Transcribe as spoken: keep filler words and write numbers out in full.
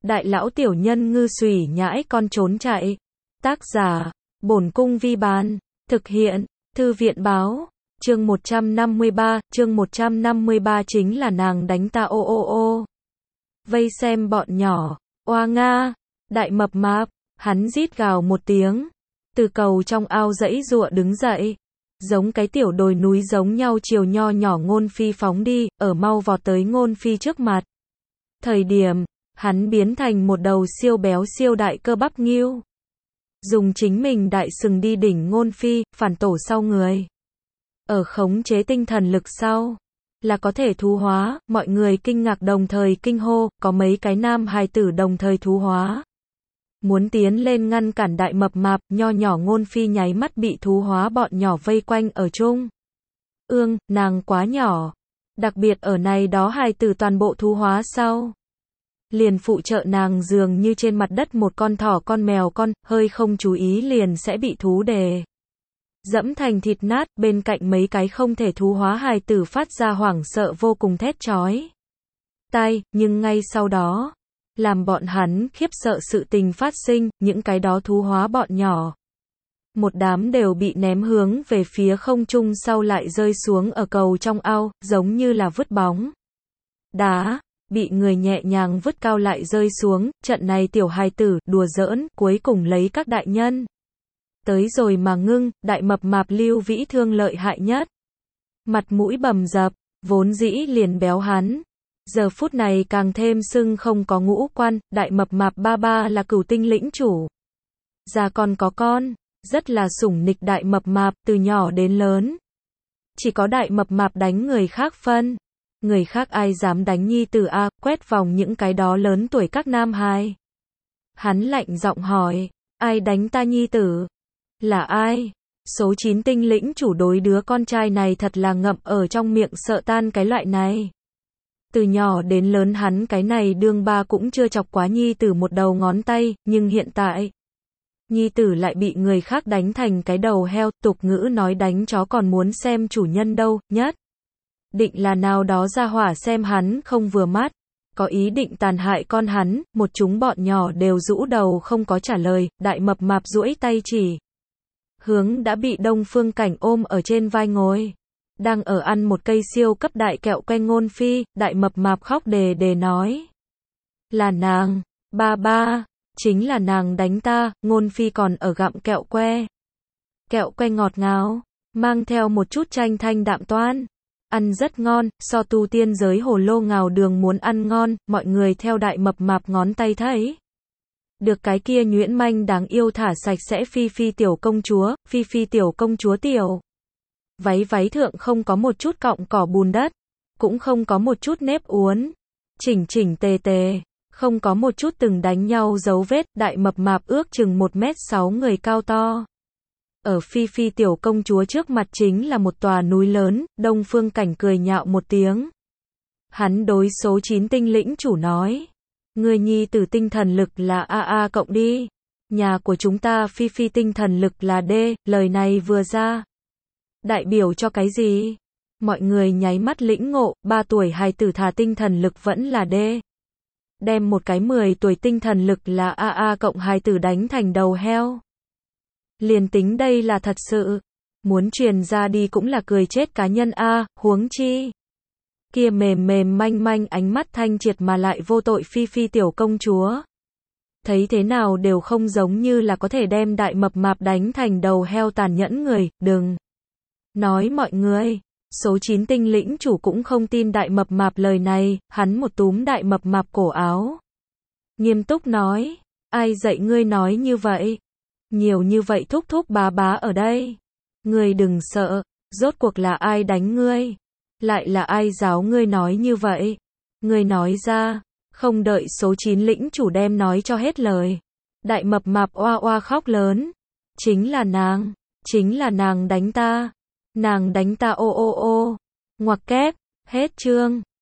đại lão tiểu nhân ngư xùy nhãi con trốn chạy. Tác giả, Bổn Cung Vi Bán. Thực hiện, Thư viện Báo. Chương một trăm năm mươi ba, chương một trăm năm mươi ba chính là nàng đánh ta ô ô ô. Vây xem bọn nhỏ, oa nga, đại mập mạp, hắn rít gào một tiếng. Từ cầu trong ao dãy giụa đứng dậy. Giống cái tiểu đồi núi giống nhau chiều nho nhỏ Ngôn Phi phóng đi, ở mau vọt tới Ngôn Phi trước mặt. Thời điểm, hắn biến thành một đầu siêu béo siêu đại cơ bắp ngưu. Dùng chính mình đại sừng đi đỉnh Ngôn Phi, phản tổ sau người. Ở khống chế tinh thần lực sau, là có thể thú hóa, mọi người kinh ngạc đồng thời kinh hô, có mấy cái nam hài tử đồng thời thú hóa. Muốn tiến lên ngăn cản đại mập mạp, nho nhỏ Ngôn Phi nháy mắt bị thú hóa bọn nhỏ vây quanh ở chung. Ương, nàng quá nhỏ. Đặc biệt ở này đó hài tử toàn bộ thú hóa sau. Liền phụ trợ nàng dường như trên mặt đất một con thỏ con mèo con, hơi không chú ý liền sẽ bị thú đề. Dẫm thành thịt nát, bên cạnh mấy cái không thể thú hóa hài tử phát ra hoảng sợ vô cùng thét chói tai, nhưng ngay sau đó, làm bọn hắn khiếp sợ sự tình phát sinh, những cái đó thú hóa bọn nhỏ. Một đám đều bị ném hướng về phía không trung sau lại rơi xuống ở cầu trong ao, giống như là vứt bóng đá, bị người nhẹ nhàng vứt cao lại rơi xuống, trận này tiểu hài tử, đùa giỡn, cuối cùng lấy các đại nhân. Tới rồi mà ngưng, đại mập mạp Lưu Vĩ Thương lợi hại nhất. Mặt mũi bầm dập, vốn dĩ liền béo hắn. Giờ phút này càng thêm sưng không có ngũ quan, đại mập mạp ba ba là Cửu Tinh lĩnh chủ. Già còn có con, rất là sủng nịch đại mập mạp, từ nhỏ đến lớn. Chỉ có đại mập mạp đánh người khác phân. Người khác ai dám đánh nhi tử a, quét vòng những cái đó lớn tuổi các nam hài. Hắn lạnh giọng hỏi, ai đánh ta nhi tử? Là ai? Số chín tinh lĩnh chủ đối đứa con trai này thật là ngậm ở trong miệng sợ tan cái loại này. Từ nhỏ đến lớn hắn cái này đương ba cũng chưa chọc quá nhi tử một đầu ngón tay, nhưng hiện tại, nhi tử lại bị người khác đánh thành cái đầu heo, tục ngữ nói đánh chó còn muốn xem chủ nhân đâu, nhất. Định là nào đó ra hỏa xem hắn không vừa mắt, có ý định tàn hại con hắn, một chúng bọn nhỏ đều rũ đầu không có trả lời, đại mập mạp duỗi tay chỉ. Hướng đã bị Đông Phương Cảnh ôm ở trên vai ngồi. Đang ở ăn một cây siêu cấp đại kẹo que Ngôn Phi, đại mập mạp khóc đề đề nói. Là nàng, ba ba, chính là nàng đánh ta, Ngôn Phi còn ở gặm kẹo que. Kẹo que ngọt ngào, mang theo một chút chanh thanh đạm toan. Ăn rất ngon, so tu tiên giới hồ lô ngào đường muốn ăn ngon, mọi người theo đại mập mạp ngón tay thấy. Được cái kia nhuyễn manh đáng yêu thả sạch sẽ Phi Phi tiểu công chúa, Phi Phi tiểu công chúa tiểu. Váy váy thượng không có một chút cọng cỏ bùn đất, cũng không có một chút nếp uốn, chỉnh chỉnh tề tề, không có một chút từng đánh nhau dấu vết, đại mập mạp ước chừng một mét sáu người cao to. Ở Phi Phi tiểu công chúa trước mặt chính là một tòa núi lớn, Đông Phương Cảnh cười nhạo một tiếng. Hắn đối số chín tinh lĩnh chủ nói. Người nhi tử tinh thần lực là a a cộng đi. Nhà của chúng ta Phi Phi tinh thần lực là D, lời này vừa ra. Đại biểu cho cái gì? Mọi người nháy mắt lĩnh ngộ, ba tuổi hài tử thả tinh thần lực vẫn là D. Đem một cái mười tuổi tinh thần lực là a a cộng hài tử đánh thành đầu heo. Liền tính đây là thật sự. Muốn truyền ra đi cũng là cười chết cá nhân a, huống chi. Kia mềm mềm manh manh ánh mắt thanh triệt mà lại vô tội Phi Phi tiểu công chúa. Thấy thế nào đều không giống như là có thể đem đại mập mạp đánh thành đầu heo tàn nhẫn người, đừng. Nói mọi người, số chín tinh lĩnh chủ cũng không tin đại mập mạp lời này, hắn một túm đại mập mạp cổ áo. Nghiêm túc nói, ai dạy ngươi nói như vậy? Nhiều như vậy thúc thúc bá bá ở đây. Ngươi đừng sợ, rốt cuộc là ai đánh ngươi? Lại là ai giáo ngươi nói như vậy? Ngươi nói ra, không đợi số chín lĩnh chủ đem nói cho hết lời. Đại mập mạp oa oa khóc lớn. Chính là nàng, chính là nàng đánh ta. Nàng đánh ta ô ô ô. Ngoặc kép, hết chương.